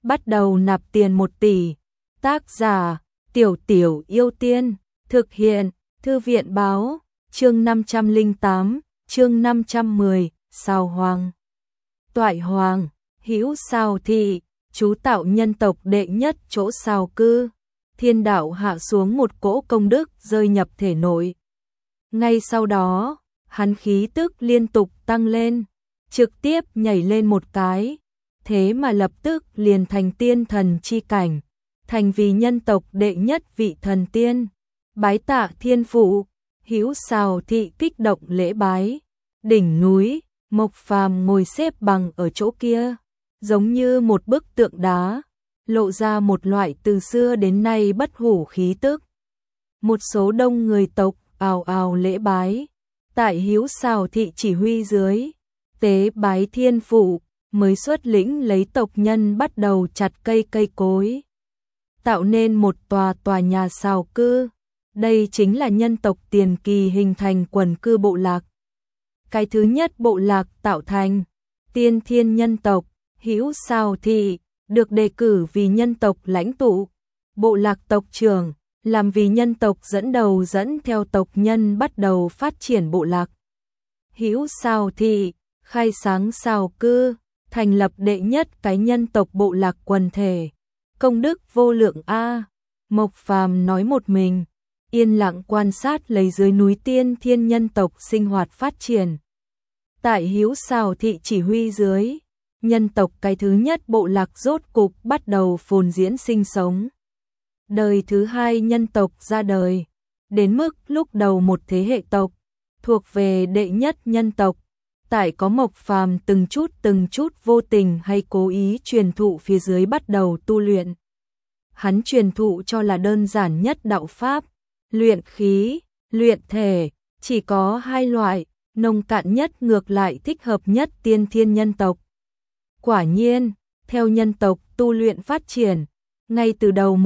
bắt đầu nạp tiền 1 tỷ. Tác giả: Tiểu Tiểu Yêu Tiên, thực hiện: Thư viện báo, chương 508, chương 510, Sào Hoàng. Toại Hoàng, hữu Sào thị, chú tạo nhân tộc đệ nhất chỗ Sào cư. Thiên đạo hạ xuống một cỗ công đức rơi nhập thể nội. Ngay sau đó, hắn khí tức liên tục tăng lên, trực tiếp nhảy lên một cái, thế mà lập tức liền thành tiên thần chi cảnh, thành vì nhân tộc đệ nhất vị thần tiên. Bái tạ thiên phụ, hữu Sào thị kích động lễ bái. Đỉnh núi, Mộc Phàm ngồi xếp bằng ở chỗ kia, giống như một bức tượng đá, lộ ra một loại từ xưa đến nay bất hủ khí tức. Một số đông người tộc ào ào lễ bái, tại hữu Sào thị chỉ huy dưới, tế bái thiên phụ, mới xuất lĩnh lấy tộc nhân bắt đầu chặt cây cối, tạo nên một tòa nhà Sào cư. Đây chính là nhân tộc tiền kỳ hình thành quần cư bộ lạc. Cái thứ nhất bộ lạc tạo thành Tiên Thiên nhân tộc, hữu Sào thị được đề cử vì nhân tộc lãnh tụ, bộ lạc tộc trưởng, làm vì nhân tộc dẫn đầu dẫn theo tộc nhân bắt đầu phát triển bộ lạc. Hữu Sào thị khai sáng Sào cư, thành lập đệ nhất cái nhân tộc bộ lạc quần thể, công đức vô lượng a. Mộc Phàm nói một mình, yên lặng quan sát lấy dưới núi Tiên Thiên nhân tộc sinh hoạt phát triển. Tại hữu Sào thị chỉ huy dưới, nhân tộc cái thứ nhất bộ lạc rốt cục bắt đầu phồn diễn sinh sống. Đời thứ hai nhân tộc ra đời, đến mức lúc đầu một thế hệ tộc, thuộc về đệ nhất nhân tộc. Tại có Mộc Phàm từng chút vô tình hay cố ý truyền thụ phía dưới bắt đầu tu luyện. Hắn truyền thụ cho là đơn giản nhất đạo pháp, luyện khí, luyện thể, chỉ có 2 loại, nông cạn nhất ngược lại thích hợp nhất Tiên Thiên nhân tộc. Quả nhiên, theo nhân tộc tu luyện phát triển, ngay từ đầu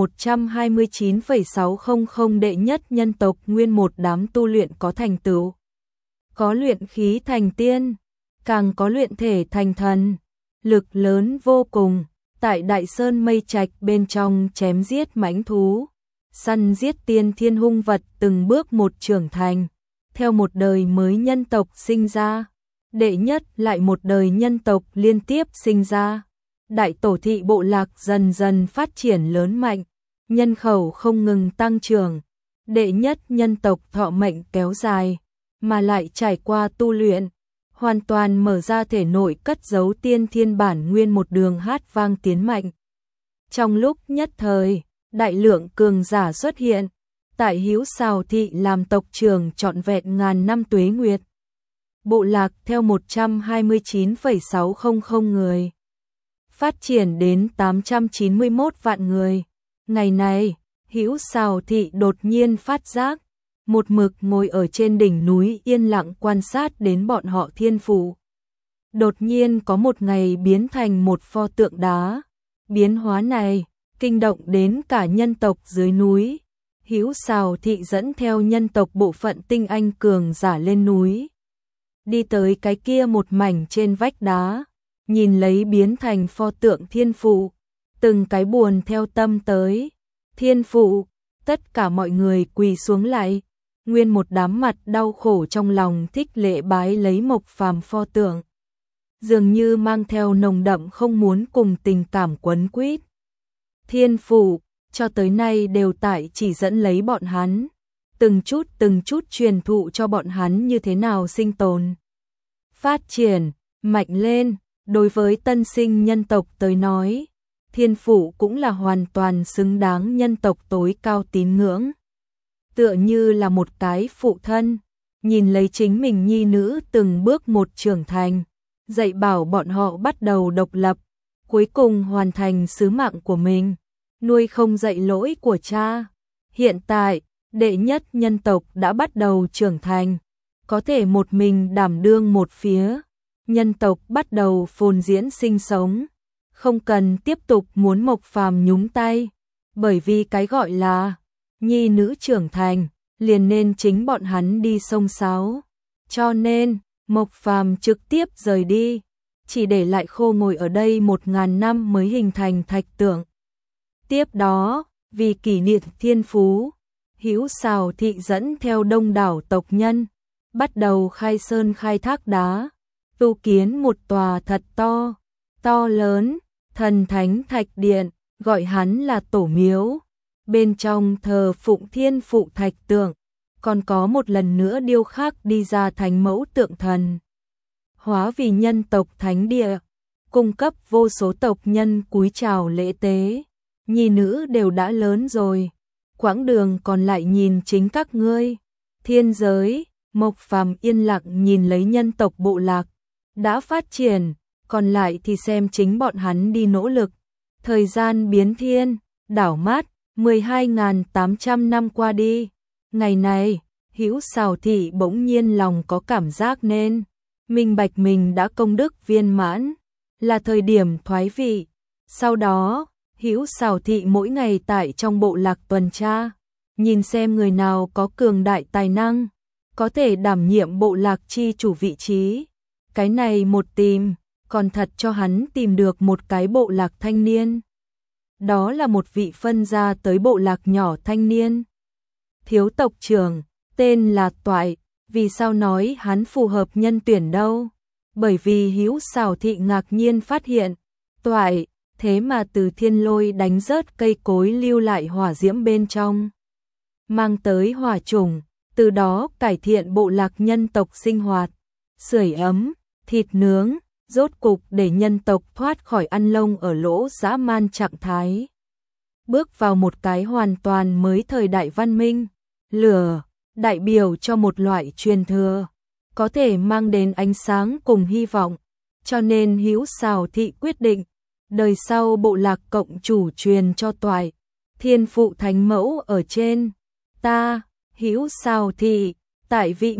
129,600 đệ nhất nhân tộc nguyên một đám tu luyện có thành tựu. Có luyện khí thành tiên, càng có luyện thể thành thần, lực lớn vô cùng, tại Đại Sơn Mây Trạch bên trong chém giết mãnh thú, săn giết tiên thiên hung vật từng bước một trưởng thành, theo một đời mới nhân tộc sinh ra, đệ nhất lại một đời nhân tộc liên tiếp sinh ra. Đại tổ thị bộ lạc dần dần phát triển lớn mạnh, nhân khẩu không ngừng tăng trưởng, đệ nhất nhân tộc thọ mệnh kéo dài, mà lại trải qua tu luyện, hoàn toàn mở ra thể nội cất giấu tiên thiên bản nguyên một đường hát vang tiến mạnh. Trong lúc nhất thời, đại lượng cường giả xuất hiện, tại hữu Sào thị làm tộc trưởng trọn vẹn ngàn năm tuế nguyệt. Bộ lạc theo 129,600 người, phát triển đến 891 vạn người. Ngày này, hữu Sào thị đột nhiên phát giác, một mực ngồi ở trên đỉnh núi yên lặng quan sát đến bọn họ thiên phụ. Đột nhiên có một ngày biến thành một pho tượng đá. Biến hóa này kinh động đến cả nhân tộc dưới núi. Hữu Sào thị dẫn theo nhân tộc bộ phận tinh anh cường giả lên núi, đi tới cái kia một mảnh trên vách đá, nhìn lấy biến thành pho tượng thiên phụ, từng cái buồn theo tâm tới. Thiên phụ, tất cả mọi người quỳ xuống lại, nguyên một đám mặt đau khổ trong lòng thích lễ bái lấy Mộc Phàm pho tượng, dường như mang theo nồng đậm không muốn cùng tình cảm quấn quýt. Thiên phụ cho tới nay đều tại chỉ dẫn lấy bọn hắn, từng chút truyền thụ cho bọn hắn như thế nào sinh tồn, phát triển, mạnh lên. Đối với tân sinh nhân tộc tới nói, thiên phụ cũng là hoàn toàn xứng đáng nhân tộc tối cao tín ngưỡng. Tựa như là một cái phụ thân, nhìn lấy chính mình nhi nữ từng bước một trưởng thành, dạy bảo bọn họ bắt đầu độc lập, cuối cùng hoàn thành sứ mạng của mình, nuôi không dạy lỗi của cha. Hiện tại, đệ nhất nhân tộc đã bắt đầu trưởng thành, có thể một mình đảm đương một phía. Nhân tộc bắt đầu phồn diễn sinh sống, không cần tiếp tục muốn Mộc Phàm nhúng tay, bởi vì cái gọi là nhi nữ trưởng thành, liền nên chính bọn hắn đi xông xáo. Cho nên, Mộc Phàm trực tiếp rời đi, chỉ để lại khô ngồi ở đây 1000 năm mới hình thành thạch tượng. Tiếp đó, vì kỷ niệm thiên phú, Hữu Sào Thị dẫn theo đông đảo tộc nhân, bắt đầu khai sơn khai thác đá, tu kiến một tòa thật to lớn, thần thánh thạch điện, gọi hắn là tổ miếu. Bên trong thờ phụng thiên phụ thạch tượng, còn có một lần nữa điêu khắc đi ra thánh mẫu tượng thần. Hóa vì nhân tộc thánh địa, cung cấp vô số tộc nhân cúi chào lễ tế. Nhi nữ đều đã lớn rồi, quãng đường còn lại nhìn chính các ngươi. Thiên giới, Mộc Phàm yên lặng nhìn lấy nhân tộc bộ lạc đã phát triển, còn lại thì xem chính bọn hắn đi nỗ lực. Thời gian biến thiên, đảo mắt, 12.800 năm qua đi. Ngày này, Hữu Sào Thị bỗng nhiên lòng có cảm giác nên minh bạch mình đã công đức viên mãn, là thời điểm thoái vị. Sau đó, Hữu Sào Thị mỗi ngày tại trong bộ lạc tuần tra, nhìn xem người nào có cường đại tài năng, có thể đảm nhiệm bộ lạc chi chủ vị trí. Cái này một tìm, còn thật cho hắn tìm được một cái bộ lạc thanh niên. Đó là một vị phân gia tới bộ lạc nhỏ thanh niên. Thiếu tộc trưởng, tên là Toại, vì sao nói hắn phù hợp nhân tuyển đâu? Bởi vì Hữu Sào Thị ngạc nhiên phát hiện, Toại, thế mà từ thiên lôi đánh rớt cây cối lưu lại hỏa diễm bên trong, mang tới hỏa chủng, từ đó cải thiện bộ lạc nhân tộc sinh hoạt, sưởi ấm, thịt nướng, rốt cục để nhân tộc thoát khỏi ăn lông ở lỗ dã man trạng thái. Bước vào một cái hoàn toàn mới thời đại văn minh, lửa, đại biểu cho một loại truyền thừa, có thể mang đến ánh sáng cùng hy vọng, cho nên Hữu Sào Thị quyết định, đời sau bộ lạc cộng chủ truyền cho Toại, thiên phụ thánh mẫu ở trên. Ta, Hữu Sào Thị, tại vị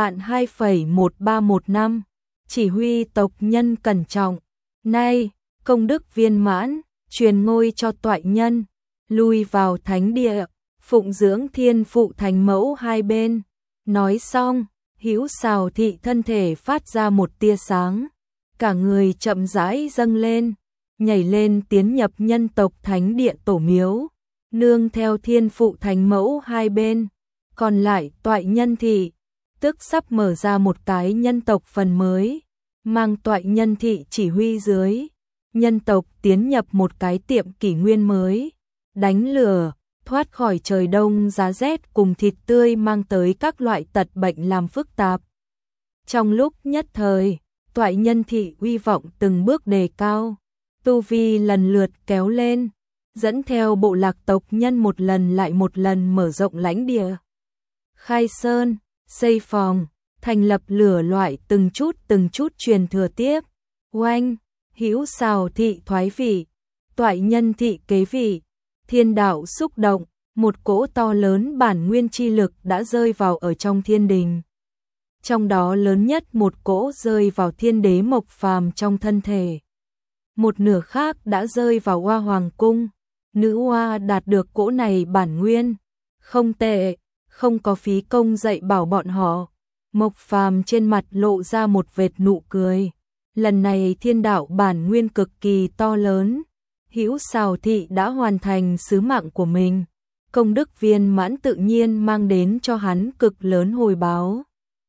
1.2,1315 năm, chỉ huy tộc nhân cẩn trọng, nay, công đức viên mãn, truyền ngôi cho Toại nhân, lui vào thánh địa, phụng dưỡng thiên phụ thánh mẫu hai bên. Nói xong, Hữu Sào Thị thân thể phát ra một tia sáng, cả người chậm rãi dâng lên, nhảy lên tiến nhập nhân tộc thánh địa tổ miếu, nương theo thiên phụ thánh mẫu hai bên. Còn lại Toại nhân thị, tức sắp mở ra một cái nhân tộc phần mới, mang Toại nhân thị chỉ huy dưới, nhân tộc tiến nhập một cái tiệm kỷ nguyên mới, đánh lửa, thoát khỏi trời đông giá rét cùng thịt tươi mang tới các loại tật bệnh làm phức tạp. Trong lúc nhất thời, Toại nhân thị uy vọng từng bước đề cao, tu vi lần lượt kéo lên, dẫn theo bộ lạc tộc nhân một lần lại một lần mở rộng lãnh địa, khai sơn, xây phòng, thành lập lửa loại từng chút truyền thừa tiếp. Oanh, Hữu Sào Thị thoái vị, Toại nhân thị kế vị, thiên đạo xúc động, một cỗ to lớn bản nguyên chi lực đã rơi vào ở trong thiên đình. Trong đó lớn nhất một cỗ rơi vào thiên đế Mộc Phàm trong thân thể. Một nửa khác đã rơi vào Hoa Hoàng cung. Nữ Hoa đạt được cỗ này bản nguyên, không tệ, không có phí công dạy bảo bọn họ. Mộc Phàm trên mặt lộ ra một vệt nụ cười. Lần này thiên đạo bản nguyên cực kỳ to lớn. Hữu Sào Thị đã hoàn thành sứ mạng của mình. Công đức viên mãn tự nhiên mang đến cho hắn cực lớn hồi báo.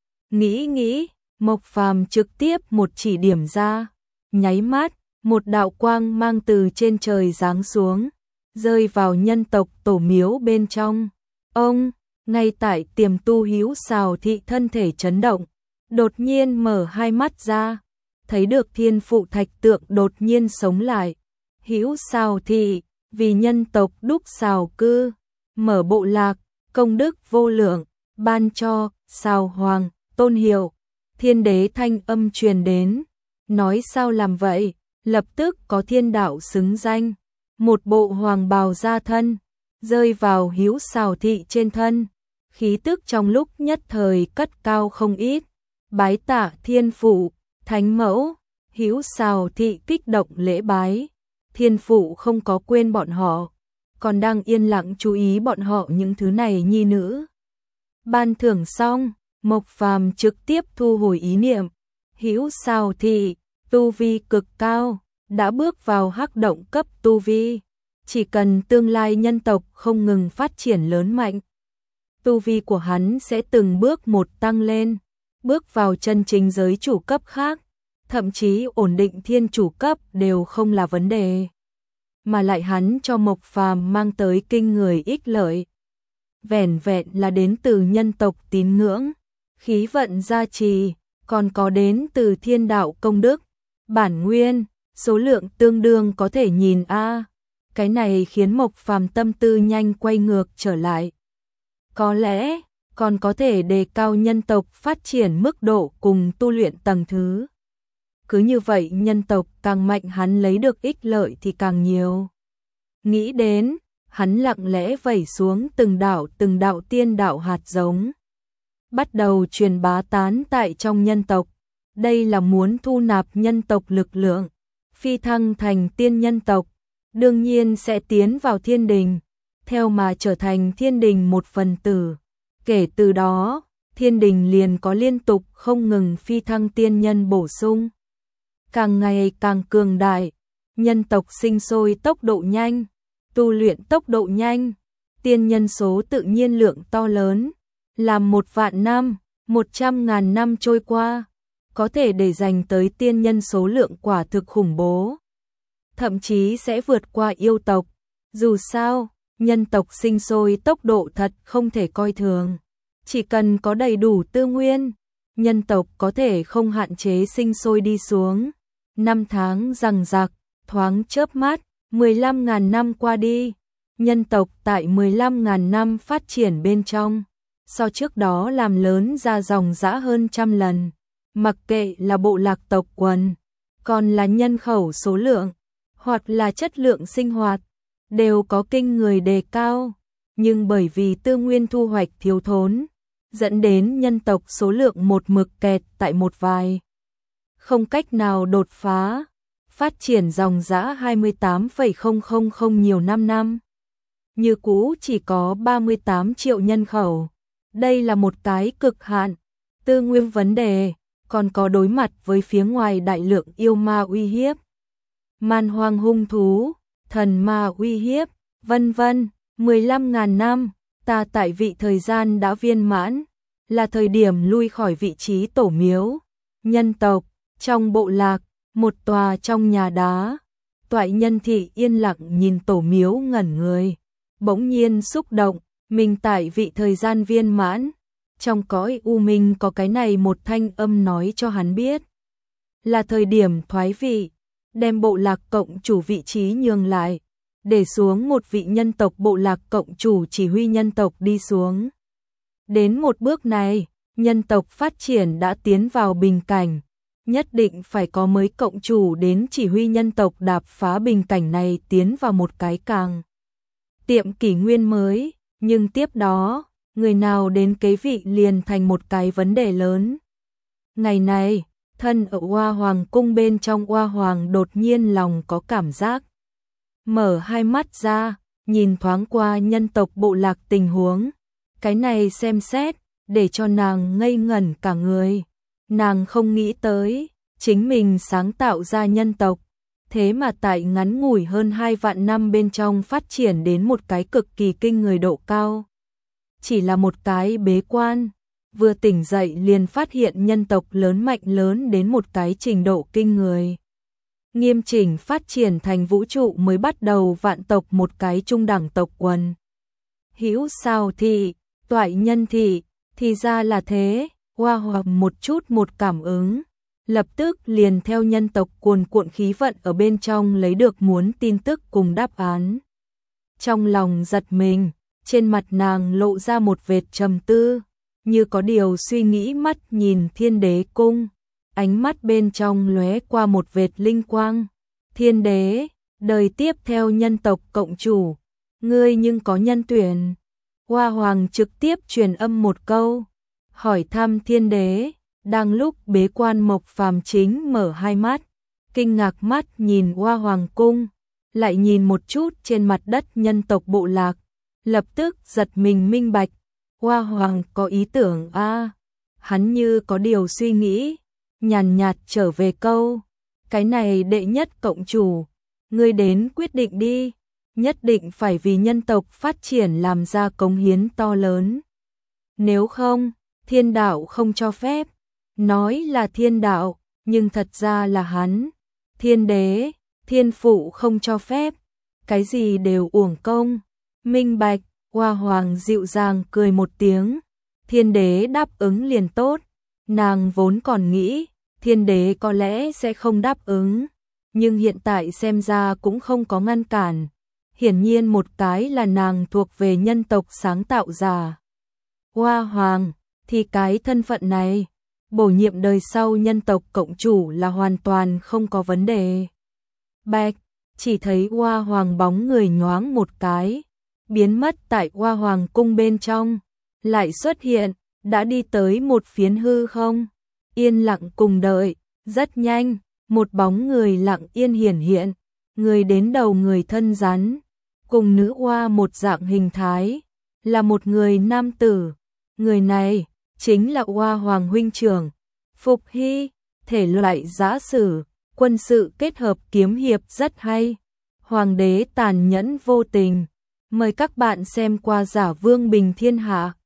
Nghĩ, Mộc Phàm trực tiếp một chỉ điểm ra. Nháy mắt, một đạo quang mang từ trên trời giáng xuống, rơi vào nhân tộc tổ miếu bên trong. Ông, ngay tại tiềm tu Hữu Sào Thị thân thể chấn động, đột nhiên mở hai mắt ra, thấy được thiên phụ thạch tượng đột nhiên sống lại. Hữu Sào Thị, vì nhân tộc đúc Sào cư, mở bộ lạc, công đức vô lượng, ban cho Sào Hoàng, tôn hiệu. Thiên đế thanh âm truyền đến, nói sao làm vậy, lập tức có thiên đạo xứng danh. Một bộ hoàng bào ra thân, rơi vào Hữu Sào Thị trên thân, khí tức trong lúc nhất thời cất cao không ít. Bái tạ thiên phụ, thánh mẫu. Hữu Sào Thị kích động lễ bái. Thiên phụ không có quên bọn họ, còn đang yên lặng chú ý bọn họ những thứ này nhi nữ. Ban thưởng xong, Mộc Phàm trực tiếp thu hồi ý niệm. Hữu Sào Thị, tu vi cực cao, đã bước vào hắc động cấp tu vi. Chỉ cần tương lai nhân tộc không ngừng phát triển lớn mạnh, tu vi của hắn sẽ từng bước một tăng lên, bước vào chân chính giới chủ cấp khác, thậm chí ổn định thiên chủ cấp đều không là vấn đề. Mà lại hắn cho Mộc Phàm mang tới kinh người ích lợi. Vẻn vẹn là đến từ nhân tộc tín ngưỡng, khí vận gia trì, còn có đến từ thiên đạo công đức, bản nguyên, số lượng tương đương có thể nhìn a. Cái này khiến Mộc Phàm tâm tư nhanh quay ngược trở lại. Có lẽ còn có thể đề cao nhân tộc phát triển mức độ cùng tu luyện tầng thứ. Cứ như vậy nhân tộc càng mạnh hắn lấy được ích lợi thì càng nhiều. Nghĩ đến, hắn lặng lẽ vẩy xuống từng đạo tiên đạo hạt giống. Bắt đầu truyền bá tán tại trong nhân tộc. Đây là muốn thu nạp nhân tộc lực lượng, phi thăng thành tiên nhân tộc, đương nhiên sẽ tiến vào thiên đình, theo mà trở thành thiên đình một phần tử. Kể từ đó, thiên đình liền có liên tục không ngừng phi thăng tiên nhân bổ sung. Càng ngày càng cường đại, nhân tộc sinh sôi tốc độ nhanh, tu luyện tốc độ nhanh, tiên nhân số tự nhiên lượng to lớn, làm 1.000.000 năm, 100.000 năm trôi qua, có thể để dành tới tiên nhân số lượng quả thực khủng bố. Thậm chí sẽ vượt qua yêu tộc, dù sao, nhân tộc sinh sôi tốc độ thật không thể coi thường. Chỉ cần có đầy đủ tư nguyên, nhân tộc có thể không hạn chế sinh sôi đi xuống. Năm tháng giằng giặc, thoáng chớp mắt, 15.000 năm qua đi, nhân tộc tại 15.000 năm phát triển bên trong, so trước đó làm lớn ra dòng dã hơn 100 lần. Mặc kệ là bộ lạc tộc quần, còn là nhân khẩu số lượng, hoặc là chất lượng sinh hoạt, đều có kinh người đề cao. Nhưng bởi vì tư nguyên thu hoạch thiếu thốn, dẫn đến nhân tộc số lượng một mực kẹt tại một vài. Không cách nào đột phá, phát triển dòng dã 28,000 nhiều năm. Như cũ chỉ có 38 triệu nhân khẩu. Đây là một cái cực hạn, tư nguyên vấn đề, còn có đối mặt với phía ngoài đại lượng yêu ma uy hiếp, man hoang hung thú, thần ma uy hiếp, vân vân. 15.000 năm, ta tại vị thời gian đã viên mãn, là thời điểm lui khỏi vị trí tổ miếu. Nhân tộc, trong bộ lạc, một tòa trong nhà đá, Toại Nhân Thị yên lặng nhìn tổ miếu ngẩn người, bỗng nhiên xúc động, mình tại vị thời gian viên mãn. Trong cõi u minh có cái này một thanh âm nói cho hắn biết, là thời điểm thoái vị, đem bộ lạc cộng chủ vị trí nhường lại, để xuống một vị nhân tộc bộ lạc cộng chủ chỉ huy nhân tộc đi xuống. Đến một bước này, nhân tộc phát triển đã tiến vào bình cảnh, nhất định phải có mới cộng chủ đến chỉ huy nhân tộc đạp phá bình cảnh này tiến vào một cái càng tiệm kỷ nguyên mới. Nhưng tiếp đó, người nào đến kế vị liền thành một cái vấn đề lớn. Ngày này, thân ở Oa Hoàng cung bên trong Oa Hoàng đột nhiên lòng có cảm giác. Mở hai mắt ra, nhìn thoáng qua nhân tộc bộ lạc tình huống. Cái này xem xét, để cho nàng ngây ngẩn cả người. Nàng không nghĩ tới, chính mình sáng tạo ra nhân tộc, thế mà tại ngắn ngủi hơn 2 vạn năm bên trong phát triển đến một cái cực kỳ kinh người độ cao. Chỉ là một cái bế quan, vừa tỉnh dậy liền phát hiện nhân tộc lớn mạnh lớn đến một cái trình độ kinh người. Nghiêm chỉnh phát triển thành vũ trụ mới bắt đầu vạn tộc một cái trung đẳng tộc quần. Hữu Sao Thị, Toại Nhân Thị, thì ra là thế. Hoa Hoàng một chút một cảm ứng, lập tức liền theo nhân tộc cuồn cuộn khí vận ở bên trong lấy được muốn tin tức cùng đáp án. Trong lòng giật mình, trên mặt nàng lộ ra một vệt trầm tư, như có điều suy nghĩ mắt nhìn Thiên Đế cung, ánh mắt bên trong lóe qua một vệt linh quang. Thiên Đế, đời tiếp theo nhân tộc cộng chủ, ngươi nhưng có nhân tuyển. Hoa Hoàng trực tiếp truyền âm một câu, hỏi thăm Thiên Đế. Đang lúc bế quan Mộc Phàm chính mở hai mắt, kinh ngạc mắt nhìn Hoa Hoàng cung, lại nhìn một chút trên mặt đất nhân tộc bộ lạc, lập tức giật mình minh bạch, Hoa Hoàng có ý tưởng a. Hắn như có điều suy nghĩ, nhàn nhạt trở về câu, Cái này đệ nhất cộng chủ, ngươi đến quyết định đi, nhất định phải vì nhân tộc phát triển làm ra cống hiến to lớn. Nếu không, thiên đạo không cho phép. Nói là thiên đạo, nhưng thật ra là hắn. Thiên đế, thiên phụ không cho phép. Cái gì đều uổng công. Minh bạch, Hoa Hoàng dịu dàng cười một tiếng. Thiên đế đáp ứng liền tốt. Nàng vốn còn nghĩ, thiên đế có lẽ sẽ không đáp ứng. Nhưng hiện tại xem ra cũng không có ngăn cản. Hiển nhiên một cái là nàng thuộc về nhân tộc sáng tạo giả. Hoa Hoàng, thì cái thân phận này, bổ nhiệm đời sau nhân tộc cộng chủ là hoàn toàn không có vấn đề. Bạch, chỉ thấy Hoa Hoàng bóng người nhoáng một cái, biến mất tại Hoa Hoàng cung bên trong, lại xuất hiện, đã đi tới một phiến hư không, yên lặng cùng đợi, rất nhanh, một bóng người lặng yên hiển hiện, người đến đầu người thân rắn, cùng nữ hoa một dạng hình thái, là một người nam tử, người này chính là Hoa Hoàng huynh trưởng, Phục Hy, thể loại giã sử, quân sự kết hợp kiếm hiệp rất hay, hoàng đế tàn nhẫn vô tình, mời các bạn xem qua Giả Vương Bình Thiên Hạ.